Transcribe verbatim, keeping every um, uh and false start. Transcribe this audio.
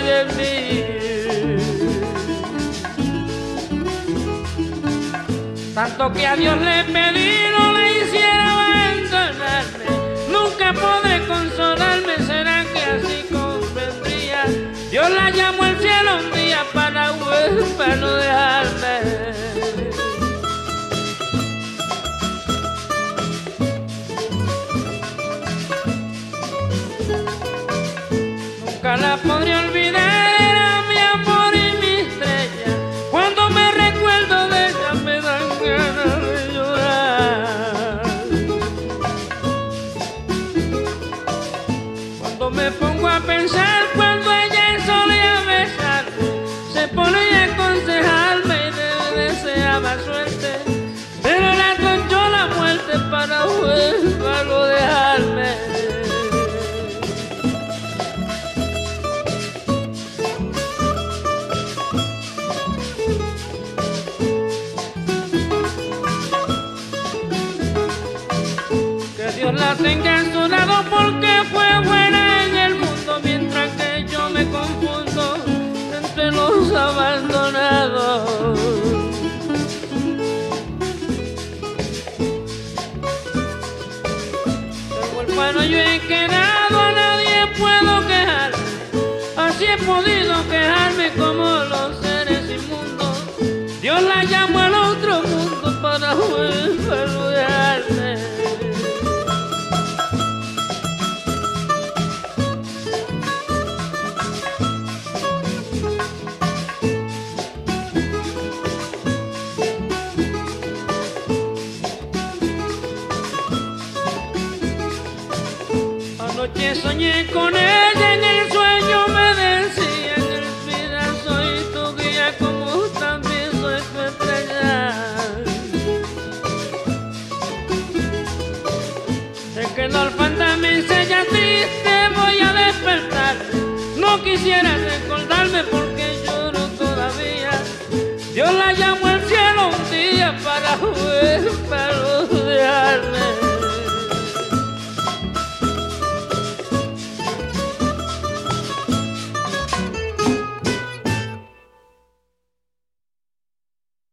de mí. Tanto que a Dios le pedí no le hiciera abandonarme, nunca podré consolarme, será que así convendría. Dios la llamó al cielo un día para huérfano dejarme. Nunca la podré olvidar, era mi amor y mi estrella. Cuando me recuerdo de ella me dan ganas de llorar. Cuando me pongo a pensar cuando ella solía besarme, se ponía a aconsejarme y le deseaba suerte, pero la tocó la muerte para huérfano dejarme. Dios la tenga en su lado porque fue buena en el mundo, mientras que yo me confundo entre los abandonados. Del huérfano yo he quedado, a nadie puedo quejarme, así he podido quejarme como los seres inmundos. Dios la llamó al otro mundo para huérfano dejarme. Anoche soñé con ella, en el sueño me decía, en el vida soy tu guía como también soy tu estrella. Sé que no el fantasma me enseña triste, voy a despertar. No quisiera recordarme porque lloro todavía. Dios la llamó al cielo un día para huérfano